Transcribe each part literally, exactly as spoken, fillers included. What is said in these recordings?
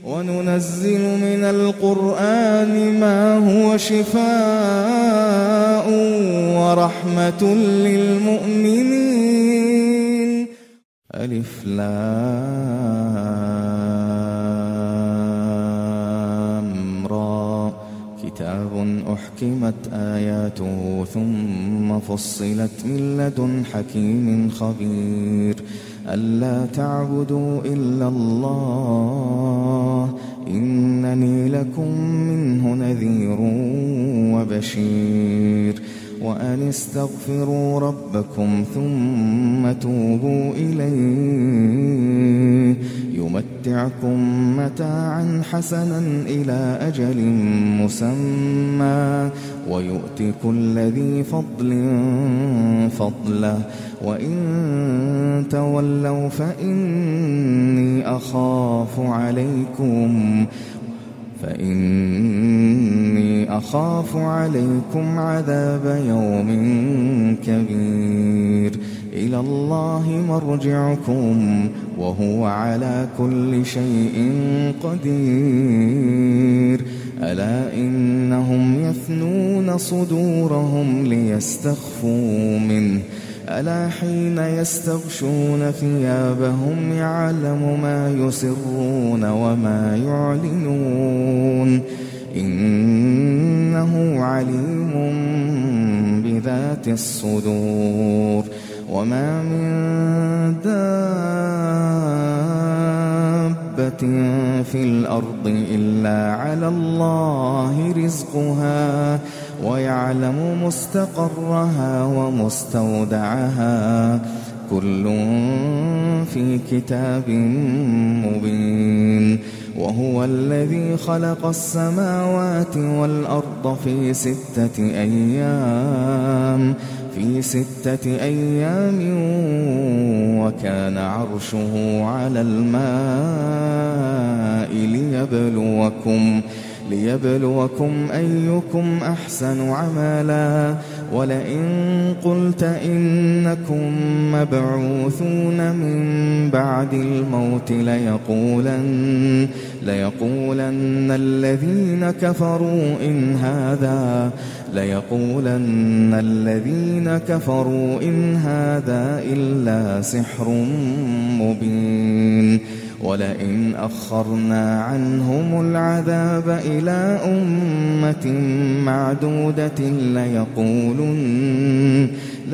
وننزل من القرآن ما هو شفاء ورحمة للمؤمنين. ألف لام را كتاب أحكمت آياته ثم فصلت من لدن حكيم خبير ألا تعبدوا إلا الله إنني لكم منه نذير وبشير وأن استغفروا ربكم ثم توبوا إليه يمتعكم متاعا حسنا إلى أجل مسمى ويؤتي كل ذي فضل فضله وإن تولوا فإني أخاف عليكم فإني أخاف عليكم عذاب يوم كبير إلى الله مرجعكم وهو على كل شيء قدير ألا إنهم يثنون صدورهم ليستخفوا منه ألا حين يستغشون ثيابهم يعلم ما يسرون وما يعلنون إنه عليم بذات الصدور وما من دابة في الأرض إلا على الله رزقها ويعلم مستقرها ومستودعها كل في كتاب مبين وهو الذي خلق السماوات والأرض في ستة أيام في ستة أيام وكان عرشه على الماء ليبلوكم ليبلوكم أيكم أحسن عملا ولئن قلت إنكم مبعوثون من بعد الموت ليقولن, ليقولن الذين كفروا إن هذا ليقولن الذين كفروا إن هذا إلا سحر مبين ولئن أخرنا عنهم العذاب إلى أمة معدودة ليقولن,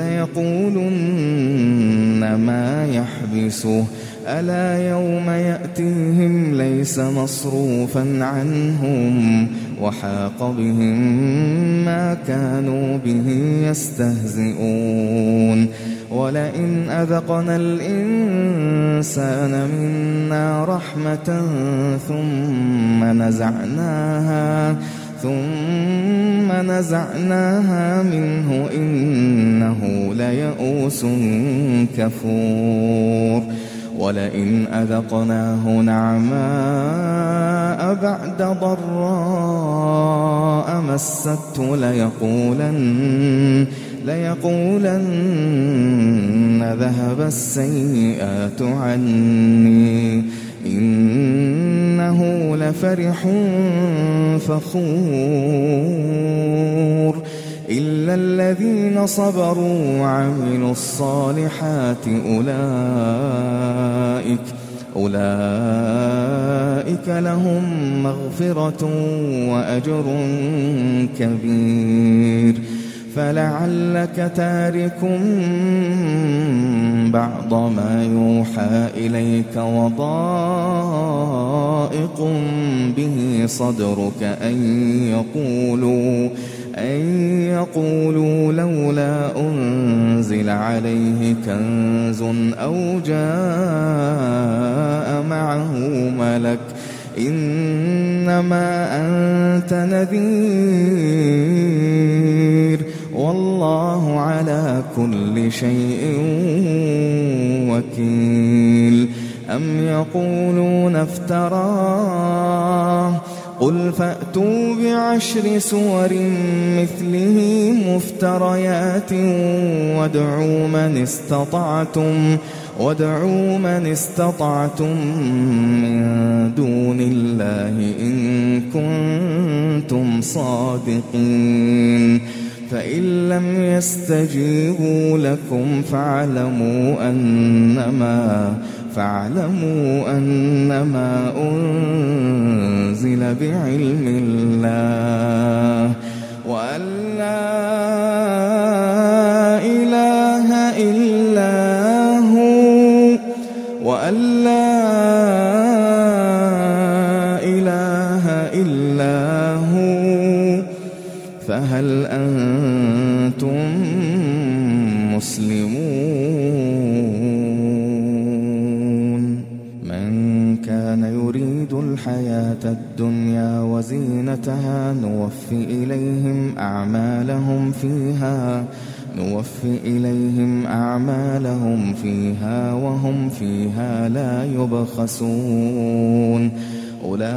ليقولن ما يحبسه ألا يوم يأتيهم ليس مصروفا عنهم وحاق بهم ما كانوا به يستهزئون ولئن أذقنا الإنسان منا رحمة ثم نزعناها ثم نزعناها منه إنه ليئوس كفور ولئن أذقناه نعماء بعد ضراء مسته ليقولن ليقولن ذهب السيئات عني إنه لفرح فخور إلا الذين صبروا وعملوا الصالحات أولئك أولئك لهم مغفرة وأجر كبير فلعلك تارك بعض ما يوحى إليك وضائق به صدرك أن يقولوا أن يقولوا لولا أنزل عليه كنز أو جاء معه ملك إنما أنت نذير والله على كل شيء وكيل أم يقولون افتراه قل فأتوا بعشر سور مثله مفتريات وادعوا من استطعتم وادعوا من استطعتم من دون الله إن كنتم صادقين فإن لم يستجيبوا لكم فاعلموا أنما فاعلموا أنما أنزل بعلم الله وأن لا إله إلا هو وأن لا إله إلا هو فهل أنتم مسلمون من كان يريد الحياة الدنيا وزينتها نوفي إليهم أعمالهم فيها نوفي إليهم أعمالهم فيها وهم فيها لا يبخسون أولئك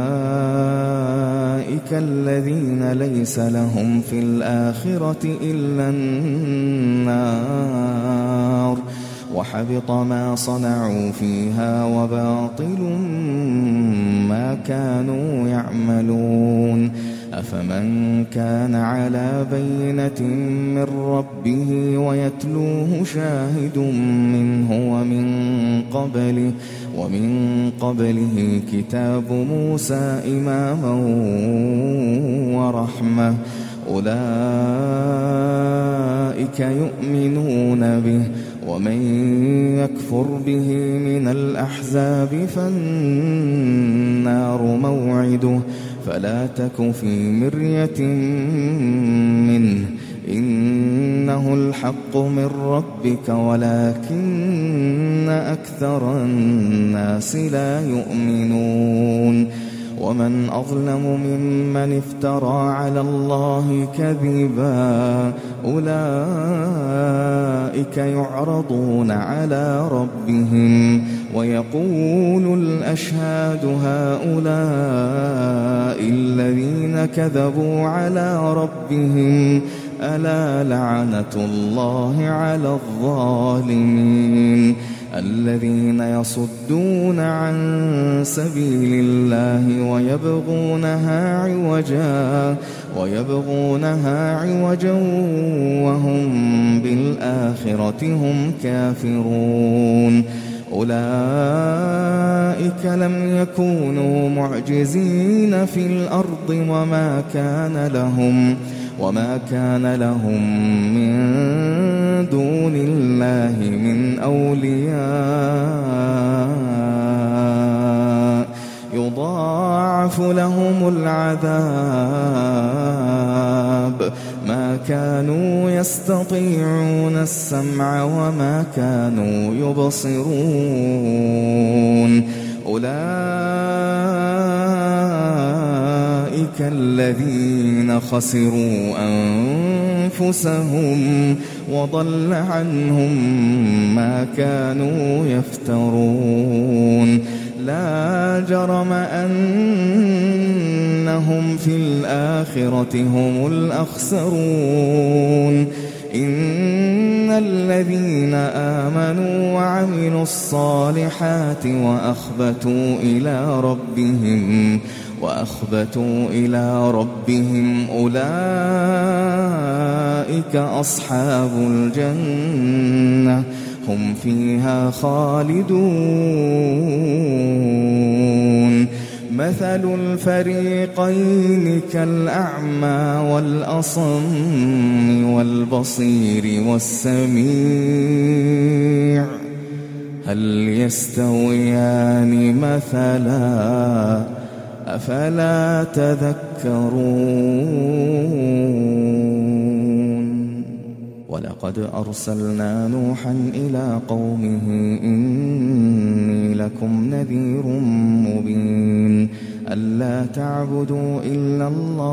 الذين ليس لهم في الآخرة إلا النار وحبط ما صنعوا فيها وباطل ما كانوا يعملون أفمن كان على بينة من ربه ويتلوه شاهد منه ومن قبله ومن قبله كتاب موسى إماما ورحمة أولئك يؤمنون به ومن يكفر به من الأحزاب فالنار موعده فلا تك في مرية منه إنه الحق من ربك ولكن أكثر الناس لا يؤمنون ومن أظلم ممن افترى على الله كذبا أولئك يعرضون على ربهم ويقول الأشهاد هؤلاء الذين كذبوا على ربهم ألا لعنة الله على الظالمين الذين يصدون عن سبيل الله ويبغونها عوجا ويبغونها عوجا وهم بالآخرة هم كافرون أولئك لم يكونوا معجزين في الأرض وما كان لهم وما كان لهم من دون الله من أولياء يضاعف لهم العذاب ما كانوا يستطيعون السمع وما كانوا يبصرون أولئك الذين خسروا أنفسهم وضل عنهم ما كانوا يفترون لا جرم أنهم في الآخرة هم الأخسرون إن الذين آمنوا وعملوا الصالحات وأخبتوا إلى ربهم وأخبتوا إلى ربهم أولئك أصحاب الجنة هم فيها خالدون مثل الفريقين كالأعمى والأصم والبصير والسميع هل يستويان مثلا أفلا تذكرون ولقد أرسلنا نوحا إلى قومه إني لكم نذير مبين ألا تعبدوا إلا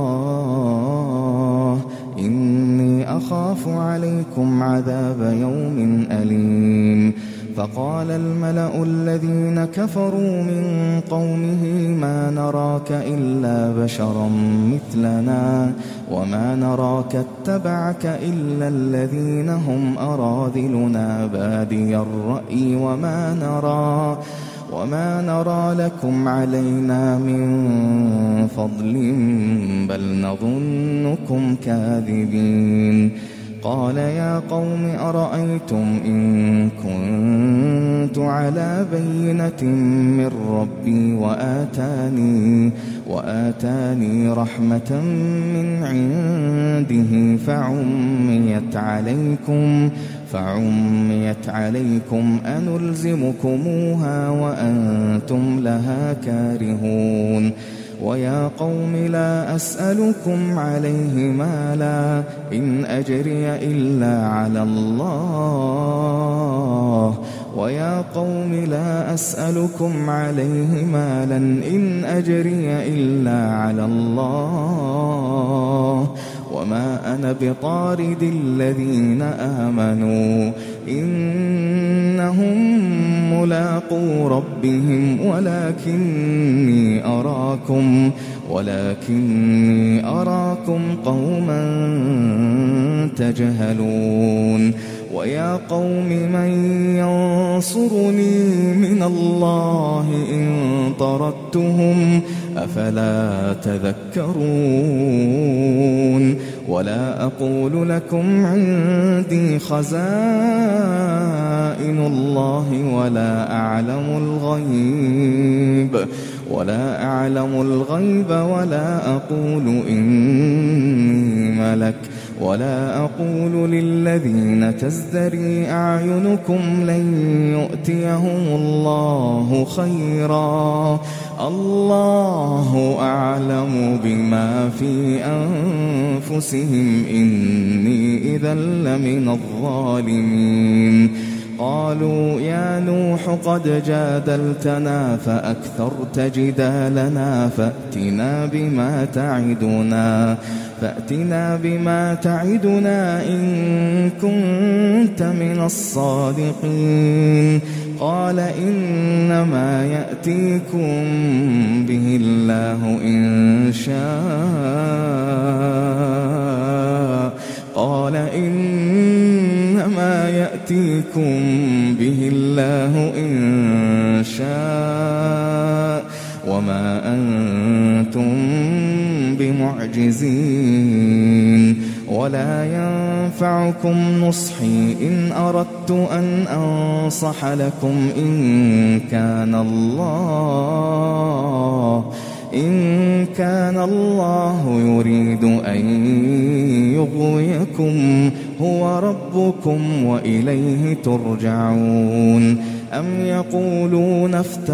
الله إني أخاف عليكم عذاب يوم أليم فقال الملأ الذين كفروا من قومه ما نراك إلا بشرا مثلنا وما نراك اتبعك إلا الذين هم أراذلنا بادي الرأي وما نرى وما نرى لكم علينا من فضل بل نظنكم كاذبين قال يا قوم أرأيتم إن كنت على بينة من ربي وآتاني, وآتاني رحمة من عنده فعميت عليكم, فعميت عليكم أنلزمكموها وأنتم لها كارهون ويا قوم لا أسألكم عليه مالا إن أجري إلا على الله ويا قوم لا أسألكم عليه مالا إن أجري إلا على الله وما أنا بطارد الذين آمنوا إنهم ملاقو ربهم ولكني أراكم ولكني أراكم قوما تجهلون ويا قوم من ينصرني من الله إن طردتهم أفلا تذكرون ولا أقول لكم عندي خزائن الله ولا أعلم الغيب ولا أعلم الغيب ولا أقول إني ملك ولا أقول للذين تزدري أعينكم لن يؤتيهم الله خيرا الله أعلم بما في أنفسهم إني إذا لمن الظالمين قالوا يا نوح قد جادلتنا فأكثرت جدالنا فأتنا بما تعدنا فأتنا بما تعدنا إن كنت من الصادقين قال إنما يأتيكم به الله إن شاء قال إنما يأتيكم به الله إن شاء وما أنتم بمعجزين ولا ينفعكم نصحي إن أردت أن أنصح لكم إن كان الله إن كان الله يريد أن يغويكم هو ربكم وإليه ترجعون أم يقولون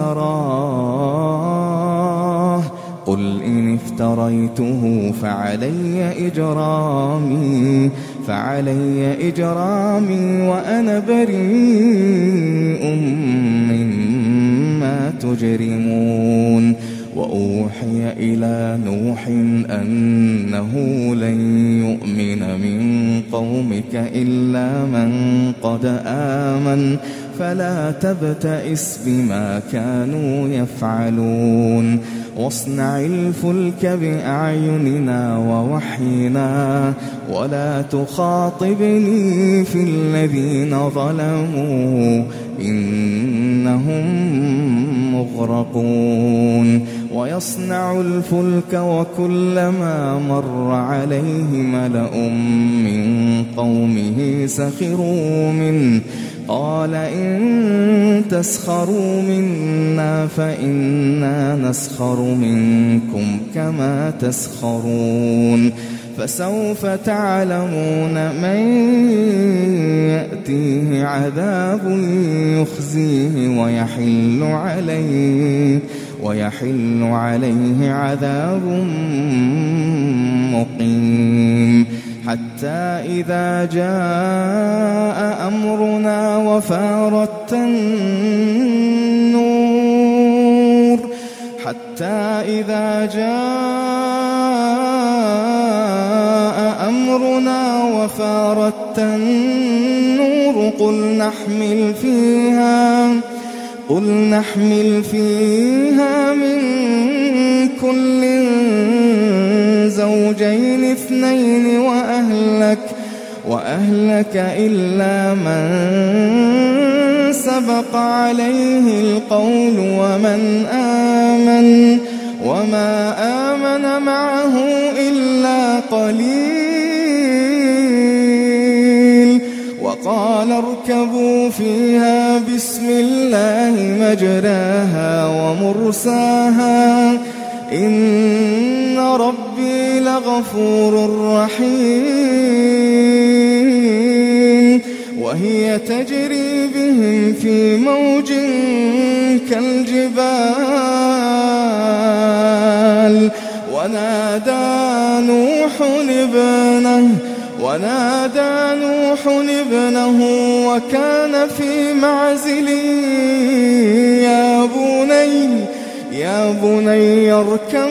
افتراه قل إن افتريته فعلي إجرامي فعلي إجرامي وأنا بريء مما تجرمون وأوحي إلى نوح أنه لن يؤمن من قومك إلا من قد آمن فلا تبتئس بما كانوا يفعلون واصنع الفلك بأعيننا ووحينا ولا تخاطبني في الذين ظلموا إنهم مغرقون ويصنع الفلك وكلما مر عليه ملأ من قومه سخروا منه قال إن تسخروا منا فإنا نسخر منكم كما تسخرون فسوف تعلمون من يأتيه عذاب يخزيه ويحل عليه ويحل عليه عذاب مقيم حتى إذا جاء أمرنا وفارت النور حتى إذا جاء أمرنا وفارت النور قل نحمل فيها قل نحمل فيها من كل زوجين اثنين وأهلك وأهلك إلا من سبق عليه القول ومن آمن وما آمن معه إلا قليل وقال اركبوا فيها بسم الله مجراها ومرساها إن ربي لغفور رحيم وهي تجري بهم في موج كالجبال ونادى نوح ابنه ونادى نوح ابنه وكان في معزل يا بني يا بني اركب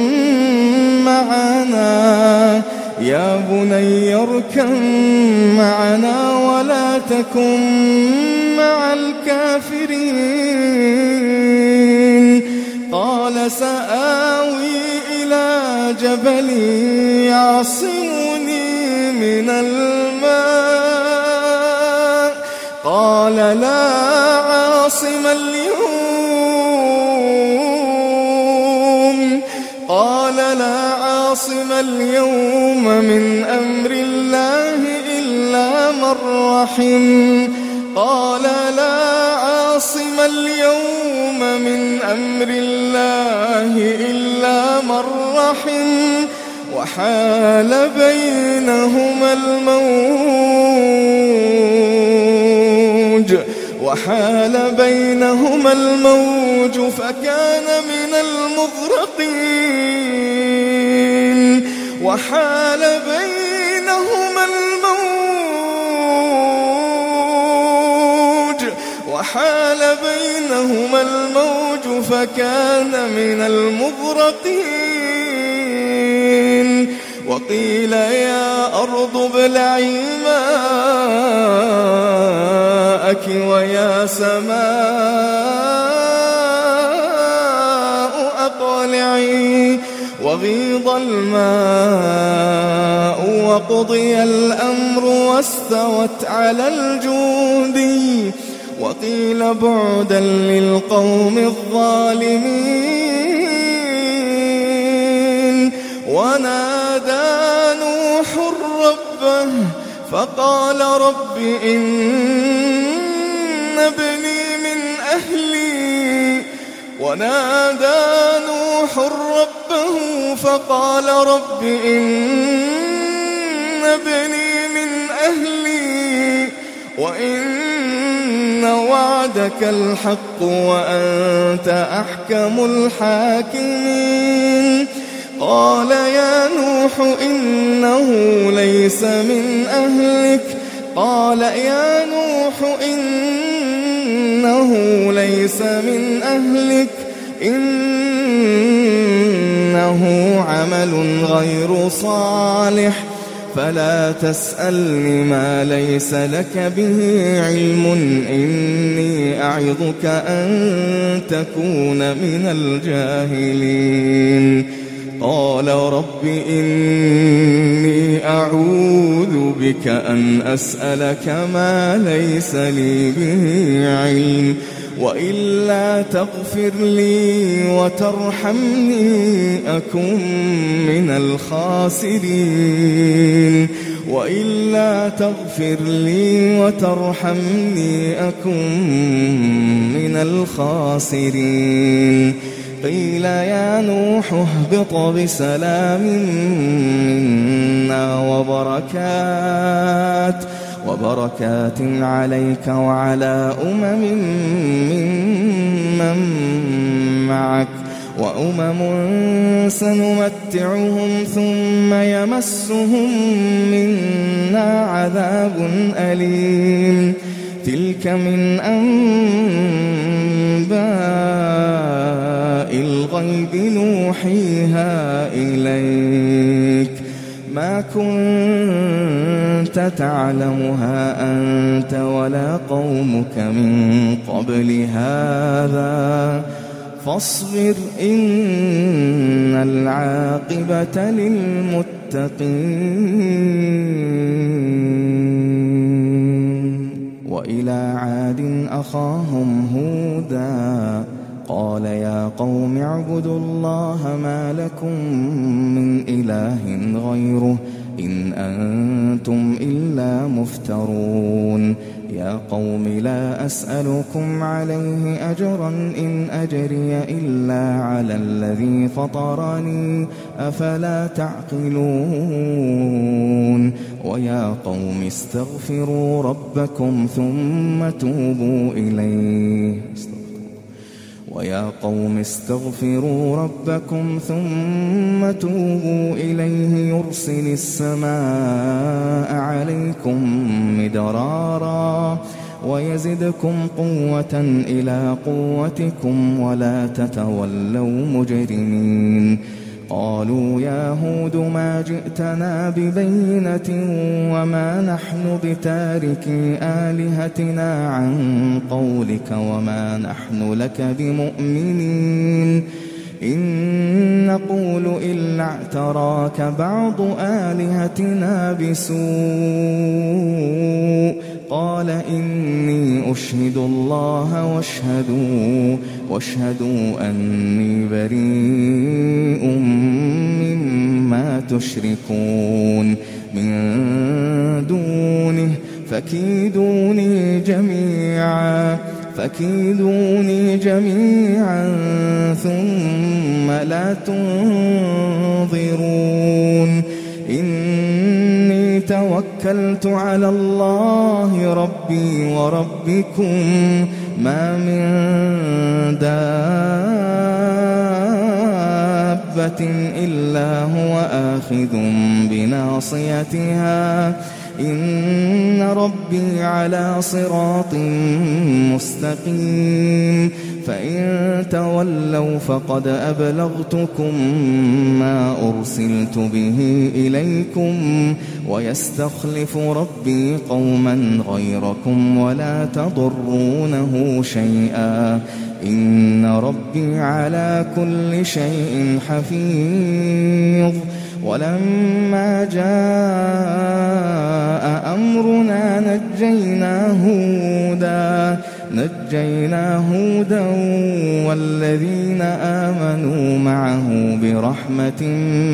معنا يا بني اركب معنا ولا تكن مع الكافرين قال سآوي إلى جبل يعصمني من الماء قال لا عاصم اليوم قال لا عاصم اليوم من أمر الله إلا من رحم قال لا عاصم اليوم من أمر الله إلا من رحم وحال بينهما الموج وحال بينهما الموج فكان من المغرقين وحال بينهما الموج وحال بينهما الموج فكان من المغرقين وقيل يا أرض ابلعي ماءك ويا سماء أقلعي وغيض الماء وقضي الأمر واستوت على الجودي وقيل بعدا للقوم الظالمين ونادى نوح ربه فقال رب إن ابني من أهلي ونادى نوح ربه فقال رب إن ابني من أهلي وإن وعدك الحق وأنت أحكم الحاكمين قال يا نوح إنه ليس من أهلك قال يا نوح إنه ليس من أهلك إنه عمل غير صالح فلا تسألني ما ليس لك به علم إني أعظك أن تكون من الجاهلين قال رب إني أعوذ بك أن أسألك ما ليس لي به علم وإلا تغفر لي وترحمني أكن من الخاسرين وإلا تغفر لي وترحمني أكن من الخاسرين قيل يا نوح اهبط بسلام منا وبركات وبركات عليك وعلى أمم ممن معك وأمم سنمتعهم ثم يمسهم منا عذاب أليم تلك من أنباء الغيب نوحيها إليك ما كنت تعلمها أنت ولا قومك من قبل هذا فاصبر إن العاقبة للمتقين وإلى عاد أخاهم هودا قال يا قوم اعبدوا الله ما لكم من إله غيره إن أنتم إلا مفترون يا قوم لا أسألكم عليه أجرا إن أجري إلا على الذي فطرني أفلا تعقلون ويا قوم استغفروا ربكم ثم توبوا إليه ويا قوم استغفروا ربكم ثم توبوا إليه يرسل السماء عليكم مدرارا ويزدكم قوة إلى قوتكم ولا تتولوا مجرمين قالوا يا هود ما جئتنا ببينة وما نحن بتاركي آلهتنا عن قولك وما نحن لك بمؤمنين إن نقول إلا اعتراك بعض آلهتنا بسوء قال إني أشهد الله واشهدوا, واشهدوا أني بريء مما تشركون من دونه فكيدوني جميعا فكيدوني جميعا ثم لا تنظرون إني توكلت على الله ربي وربكم ما من دابة إلا هو آخذ بناصيتها إن ربي على صراط مستقيم فإن تولوا فقد أبلغتكم ما أرسلت به إليكم ويستخلف ربي قوما غيركم ولا تضرونه شيئا إن ربي على كل شيء حفيظ ولما جاء أمرنا نجينا هودا نجينا هودا والذين آمنوا معه برحمة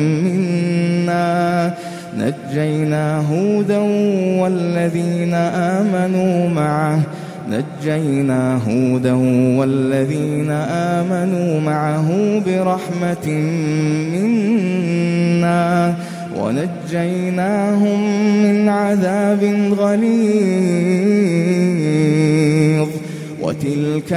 منا نجينا هودا والذين آمنوا معه نجينا هودا والذين آمنوا معه برحمة منا ونجيناهم من عذاب غليظ وتلك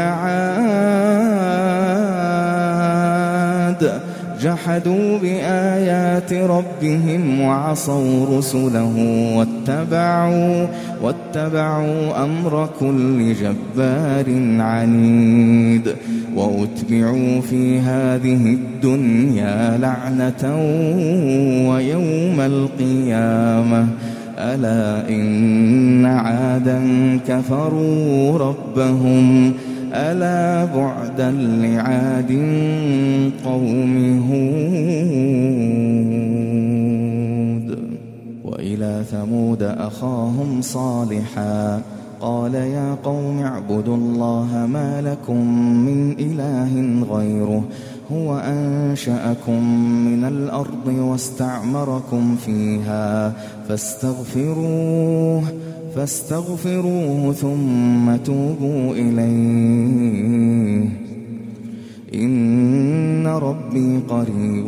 عاد جحدوا بآيات ربهم وعصوا رسله واتبعوا, واتبعوا أمر كل جبار عنيد وأتبعوا في هذه الدنيا لعنة ويوم القيامة ألا إن عادا كفروا ربهم ألا بعدا لعاد قوم هود وإلى ثمود أخاهم صالحا قال يا قوم اعبدوا الله ما لكم من إله غيره هو أنشأكم من الأرض واستعمركم فيها فاستغفروه فاستغفروه ثم توبوا إليه إن ربي قريب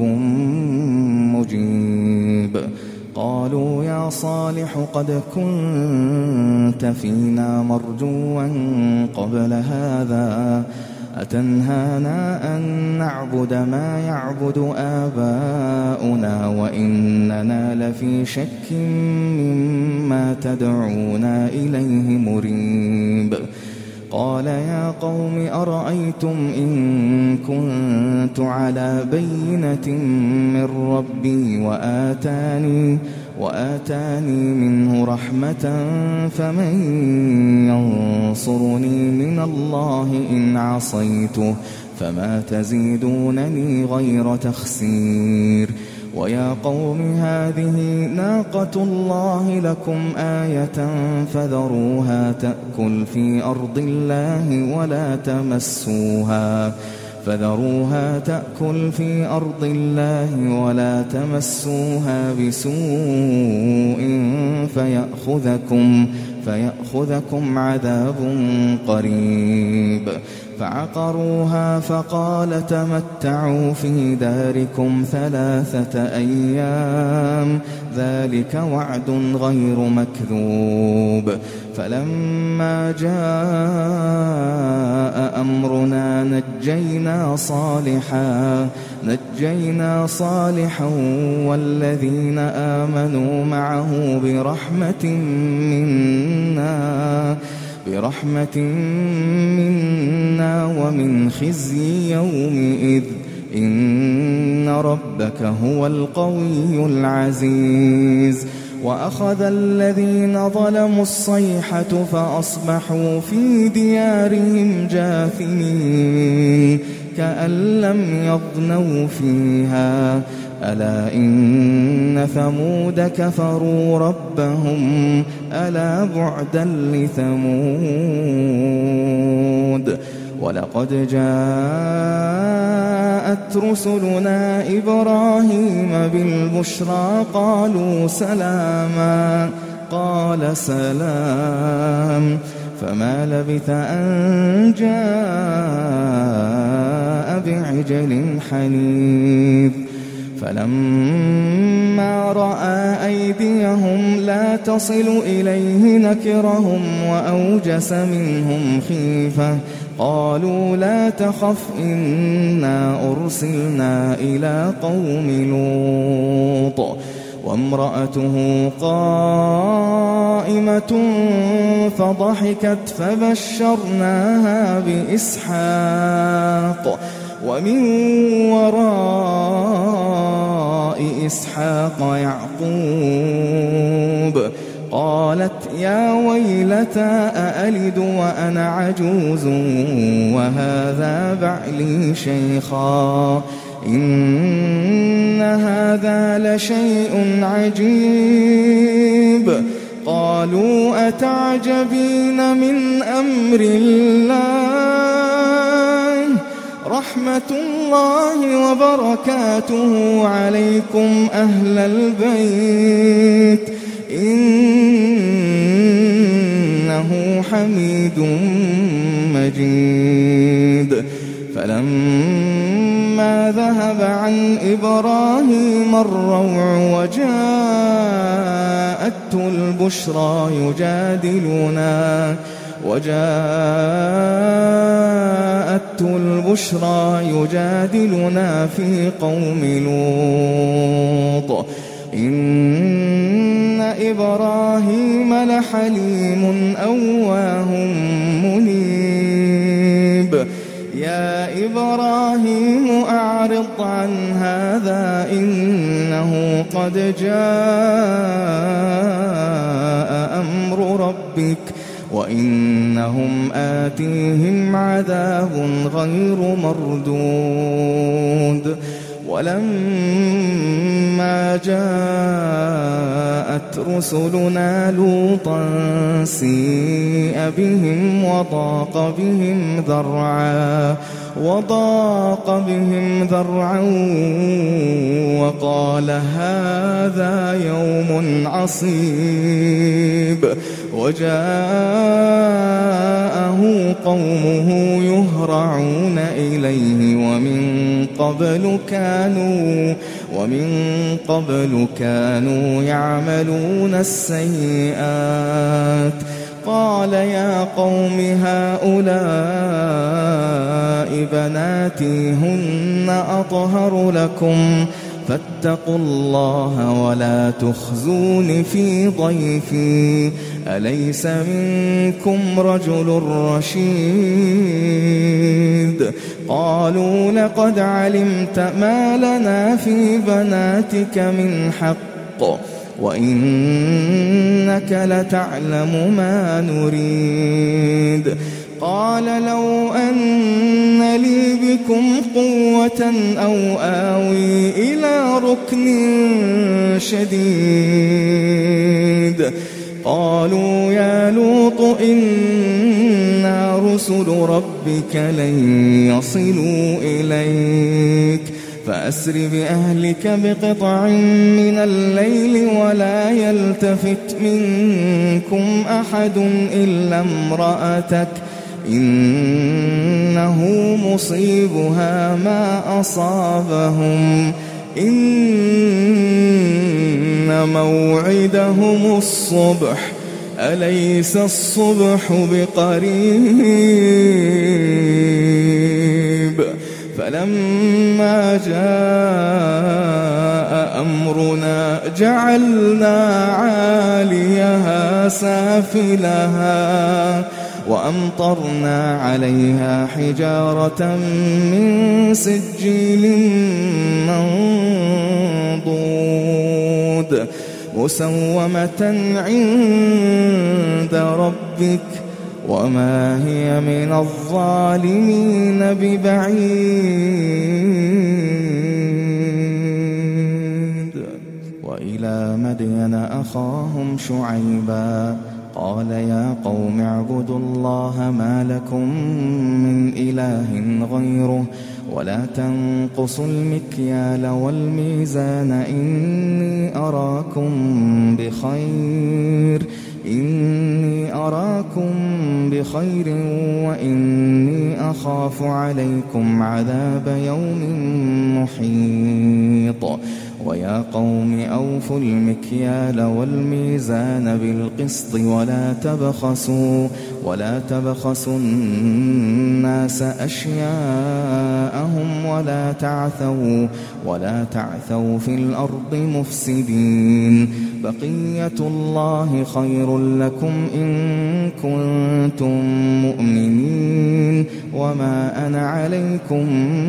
مجيب قالوا يا صالح قد كنت فينا مرجوا قبل هذا أتنهانا أن نعبد ما يعبد آباؤنا وإننا لفي شك مما تدعونا إليه مريب قال يا قوم أرأيتم إن كنت على بينة من ربي وآتاني وآتاني منه رحمة فمن ينصرني من الله إن عصيته فما تزيدونني غير تخسير ويا قوم هذه ناقة الله لكم آية فذروها تأكل في أرض الله ولا تمسوها فذروها تأكل في أرض الله ولا تمسوها بسوء فيأخذكم فيأخذكم عذاب قريب. فعقروها فقال تمتعوا في داركم ثلاثة أيام ذلك وعد غير مكذوب. فلما جاء أمرنا نجينا صالحا نجينا صالحا والذين آمنوا معه برحمة منا برحمة منا ومن خزي يومئذ إن ربك هو القوي العزيز. وأخذ الذين ظلموا الصيحة فأصبحوا في ديارهم جاثمين كأن لم يغنوا فيها ألا إن ثمود كفروا ربهم ألا بعدا لثمود. ولقد جاءت رسلنا إبراهيم بالبشرى قالوا سلاما قال سلام فما لبث أن جاء بعجل حنيذ. فلما رأى أيديهم لا تصل إليه نكرهم وأوجس منهم خيفة قالوا لا تخف إنا أرسلنا إلى قوم لوط وامرأته قائمة فضحكت فبشرناها بإسحاق ومن وراء إسحاق يعقوب قالت يا ويلتى أألد وأنا عجوز وهذا بعلي شيخا إن هذا لشيء عجيب. قالوا أتعجبين من أمر الله رحمة الله وبركاته عليكم أهل البيت إنه حميد مجيد. فلما ذهب عن إبراهيم الروع وجاءته البشرى يجادلنا وجاءته البشرى يجادلنا في قوم لوط إن إبراهيم لحليم أواه منيب. يا إبراهيم أعرض عن هذا إنه قد جاء أمر ربك وإنهم آتيهم عذاب غير مردود. ولما جاءت رسلنا لوطا سيء بهم وضاق بهم ذرعا وضاق بهم ذرعا وقال هذا يوم عصيب. وجاءه قومه يهرعون إليه ومن قبل كانوا ومن قبل كانوا يعملون السيئات. قال يا قوم هؤلاء بناتي هن أطهر لكم فاتقوا الله ولا تخزون في ضيفي أليس منكم رجل رشيد. قالوا لقد علمت ما لنا في بناتك من حق وإنك لتعلم ما نريد قال لو أن لي بكم قوة أو آوي إلى ركن شديد قالوا يا لوط إنا رسل ربك لن يصلوا إليك فأسر بأهلك بقطع من الليل ولا يلتفت منكم أحد إلا امرأتك إنه مصيبها ما أصابهم إن موعدهم الصبح أليس الصبح بقريب فلما جاء أمرنا جعلنا عاليها سافلها وأمطرنا عليها حجارة من سجيل منضود مسومة عند ربك وما هي من الظالمين ببعيد. وإلى مدين أخاهم شعيبا قال يا قوم اعبدوا الله ما لكم من إله غيره ولا تنقصوا المكيال والميزان إني أراكم بخير إني أراكم بخير وإني أخاف عليكم عذاب يوم محيط. ويا قوم أوفوا المكيال والميزان بالقسط ولا تبخسوا ولا تبخسوا الناس أشياءهم ولا تعثوا ولا تعثوا في الأرض مفسدين. بقية الله خير لكم إن كنتم مؤمنين وما أنا عليكم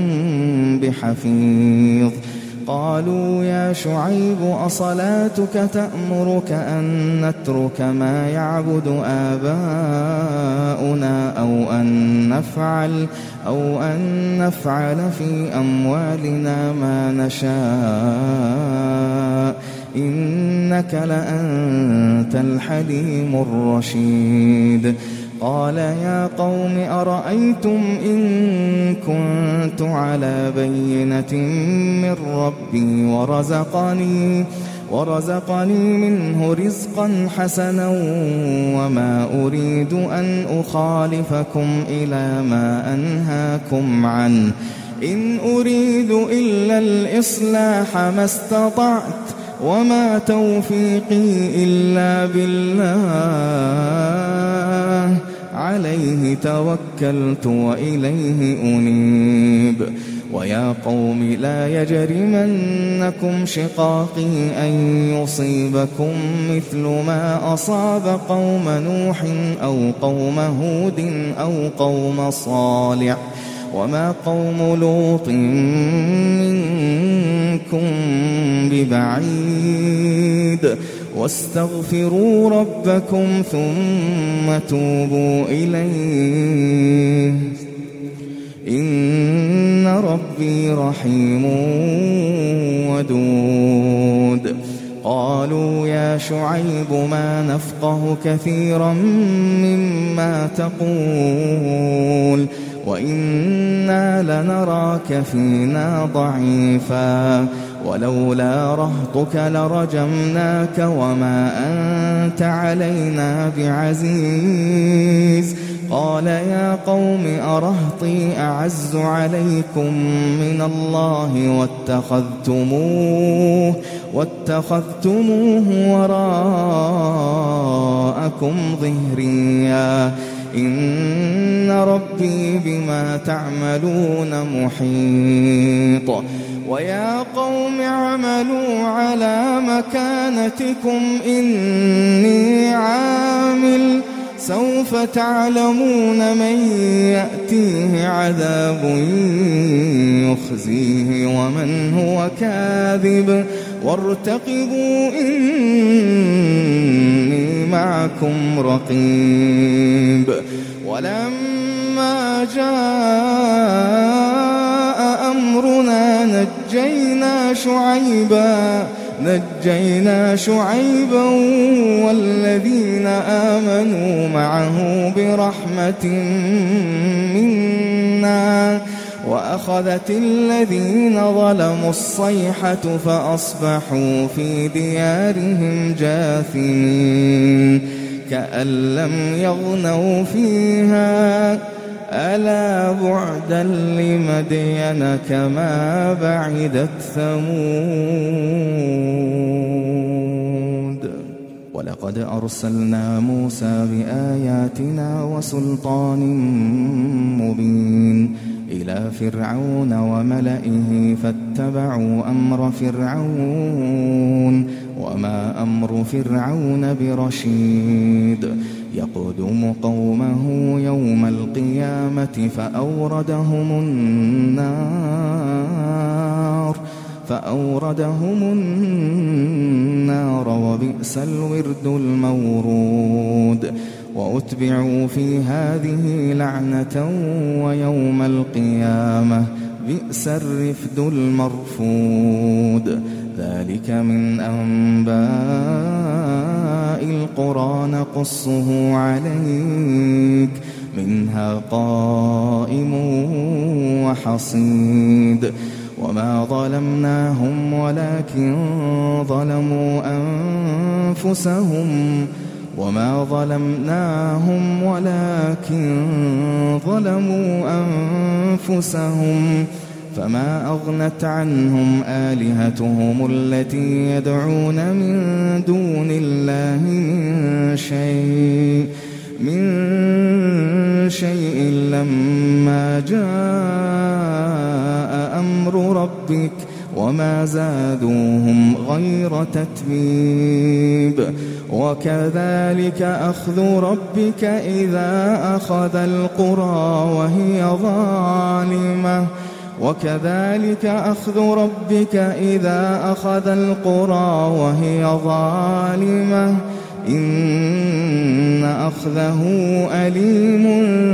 بحفيظ. قالوا يا شعيب أصلاتك تأمرك أن نترك ما يعبد آباؤنا أو أن نفعل أو أن نفعل في أموالنا ما نشاء إنك لأنت الحليم الرشيد. قال يا قوم أرأيتم إن كنت على بينة من ربي ورزقني ورزقني منه رزقا حسنا وما أريد أن أخالفكم إلى ما أنهاكم عنه إن أريد إلا الإصلاح ما استطعت وما توفيقي إلا بالله عليه توكلت وإليه أنيب. ويا قوم لا يجرمنكم شقاقي أن يصيبكم مثل ما أصاب قوم نوح أو قوم هود أو قوم صالح وما قوم لوط منكم ببعيد. واستغفروا ربكم ثم توبوا إليه إن ربي رحيم ودود. قالوا يا شعيب ما نفقه كثيرا مما تقول وإنا لنراك فينا ضعيفا ولولا رهطك لرجمناك وما أنت علينا بعزيز. قال يا قوم أرهطي أعز عليكم من الله واتخذتموه واتخذتموه وراءكم ظهريا إن ربي بما تعملون محيط. ويا قوم اعملوا على مكانتكم إني عامل سوف تعلمون من يأتيه عذاب يخزيه ومن هو كاذب وارتقبوا إني معكم رقيب. ولما جاء أمرنا نجينا شعيبا نجينا شعيبا والذين آمنوا معه برحمة منا وأخذت الذين ظلموا الصيحة فأصبحوا في ديارهم جاثمين كأن لم يغنوا فيها ألا بعدا لمدين كما بعدت ثمود ولقد أرسلنا موسى بآياتنا وسلطان مبين إلى فرعون وملئه فاتبعوا أمر فرعون وما أمر فرعون برشيد يقدم قومه يوم القيامة فأوردهم النار فأوردهم النار وبئس الورد المورود وأتبعوا في هذه لعنة ويوم القيامة بئس الرفد المرفود ذلك من أنباء القرى نقصه عليك منها قائم وحصيد وما ظلمناهم ولكن ظلموا أنفسهم وما ظلمناهم ولكن ظلموا أنفسهم فما أغنت عنهم آلهتهم التي يدعون من دون الله من شيء من شيء لما جاء أمر ربك وما زادوهم غير تتبيب وكذلك أخذ ربك إذا أخذ القرى وهي ظالمة وكذلك أخذ ربك إذا أخذ القرى وهي ظالمة إن أخذه أليم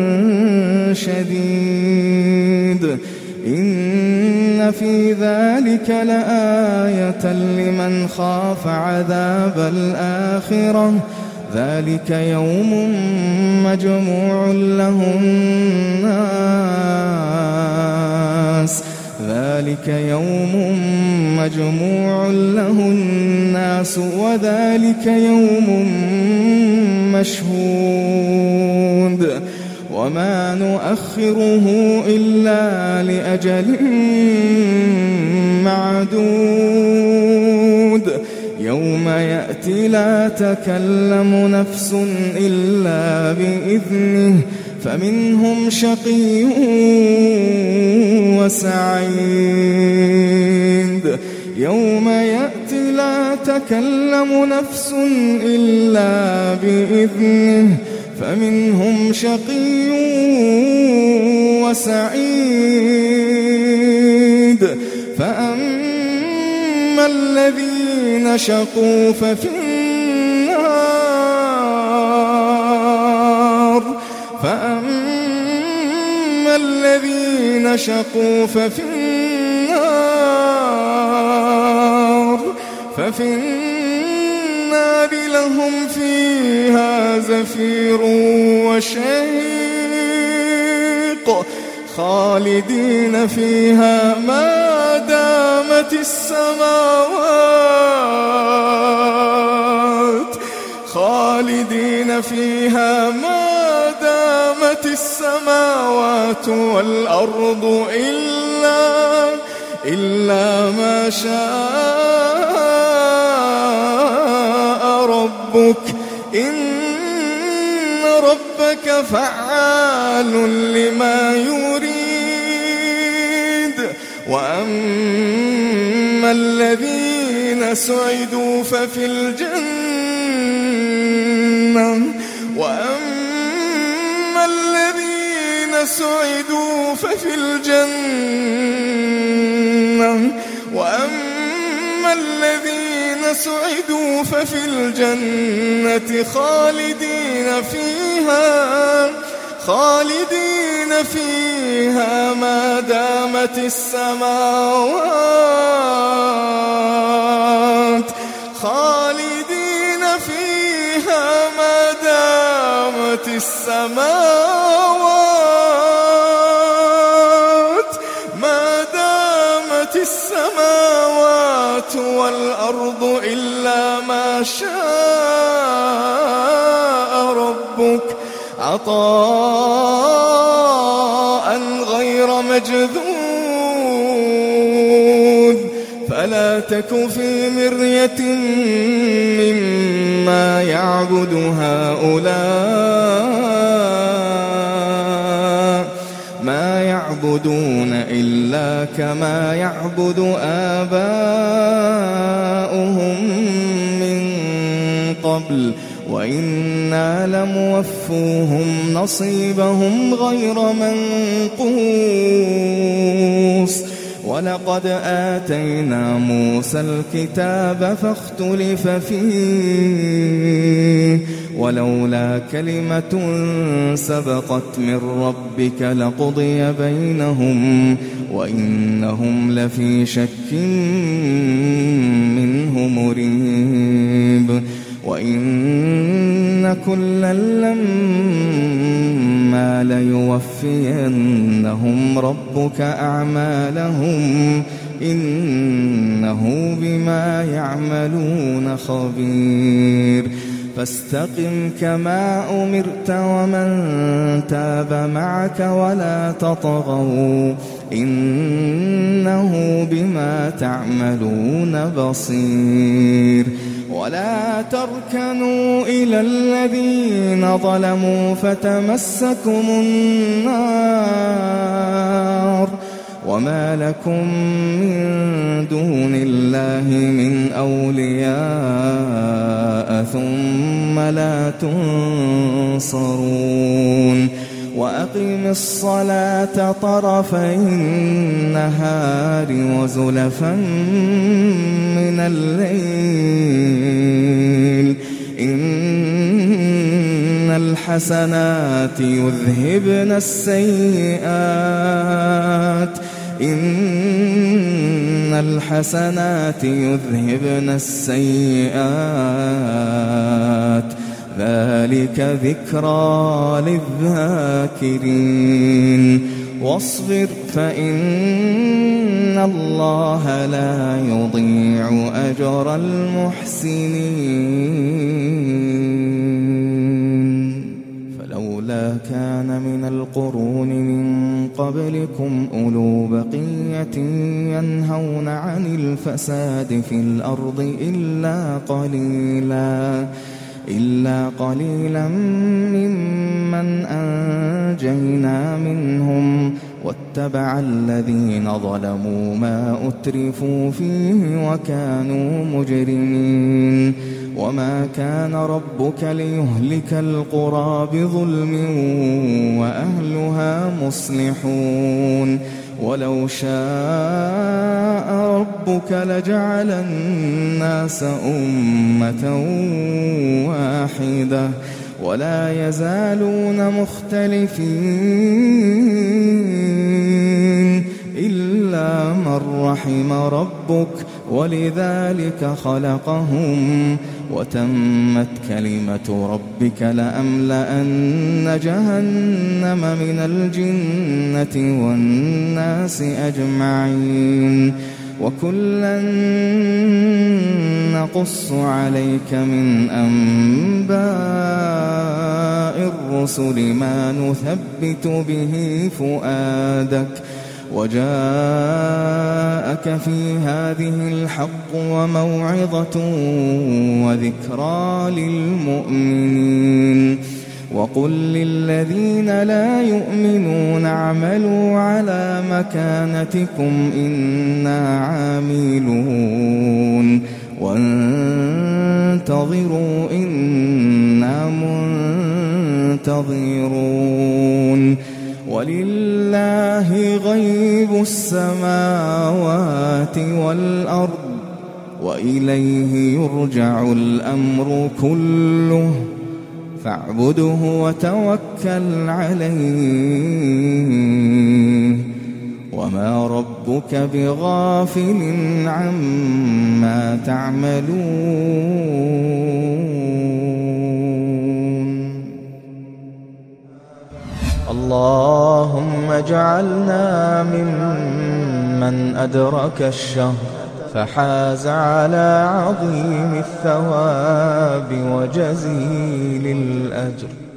شديد إن في ذلك لآية لمن خاف عذاب الآخرة ذلك يوم مجموع له الناس ذلك يوم مجموع له الناس وذلك يوم مشهود وما نؤخره إلا لأجل معدود يوم يأتي لا تكلم نفس إلا بإذنه فمنهم شقي وسعيد يوم يأتي لا تكلم نفس إلا بإذنه فمنهم شقي وسعيد فأما الذين شقوا ففي النار فأما الذين شقوا ففي النار ففي النار لهم فيها زفير وشهيق خالدين فيها ما دامت السماوات خالدين فيها ما دامت السماوات والأرض إلا إلا ما شاء ربك إن ربك فعال لما يريد وأما الذين سعدوا ففي الجنة وأما الذين سعدوا ففي الجنة وأما الذين سعدوا ففي الجنة خالدين فيها خالدين فيها ما دامت السماوات خالدين فيها ما دامت السماوات ما دامت السماوات والأرض إلا ما شاء ربك عطاء غير مجذوذ فلا تك في مرية مما يعبد هؤلاء ما يعبدون إلا كما يعبد آباؤهم من قبل وإنا لموفوهم نصيبهم غير منقوص ولقد آتينا موسى الكتاب فاختلف فيه ولولا كلمة سبقت من ربك لقضي بينهم وإنهم لفي شك منه مريب وإن كلا لما ليوفينهم ربك أعمالهم إنه بما يعملون خبير فاستقم كما أمرت ومن تاب معك ولا تطغوا إنه بما تعملون بصير ولا تركنوا إلى الذين ظلموا فتمسكم النار وما لكم من دون الله من أولياء ثم لا تنصرون وأقم الصلاة طرفي النهار وزلفا من الليل إن الحسنات يذهبن السيئات إن الحسنات يذهبن السيئات ذلك ذكرى للذاكرين واصبر فإن الله لا يضيع أجر المحسنين فلولا كان من القرون من قبلكم أولو بقية ينهون عن الفساد في الأرض إلا قليلا إلا قليلا ممن أنجينا منهم واتبع الذين ظلموا ما أترفوا فيه وكانوا مجرمين وما كان ربك ليهلك القرى بظلم وأهلها مصلحون ولو شاء ربك لجعل الناس أمة واحدة ولا يزالون مختلفين إلا من رحم ربك ولذلك خلقهم وتمت كلمة ربك لأملأن جهنم من الجنة والناس أجمعين وكلا نقص عليك من أنباء الرسل ما نثبت به فؤادك وجاءك في هذه الحق وموعظة وذكرى للمؤمنين وقل للذين لا يؤمنون اعملوا على مكانتكم إنا عاملون وانتظروا إنا منتظرون ولله غيب السماوات والأرض وإليه يرجع الأمر كله فاعبده وتوكل عليه وما ربك بغافل عما تعملون. اللهم اجعلنا ممن أدرك الشهر فحاز على عظيم الثواب وجزيل الأجر.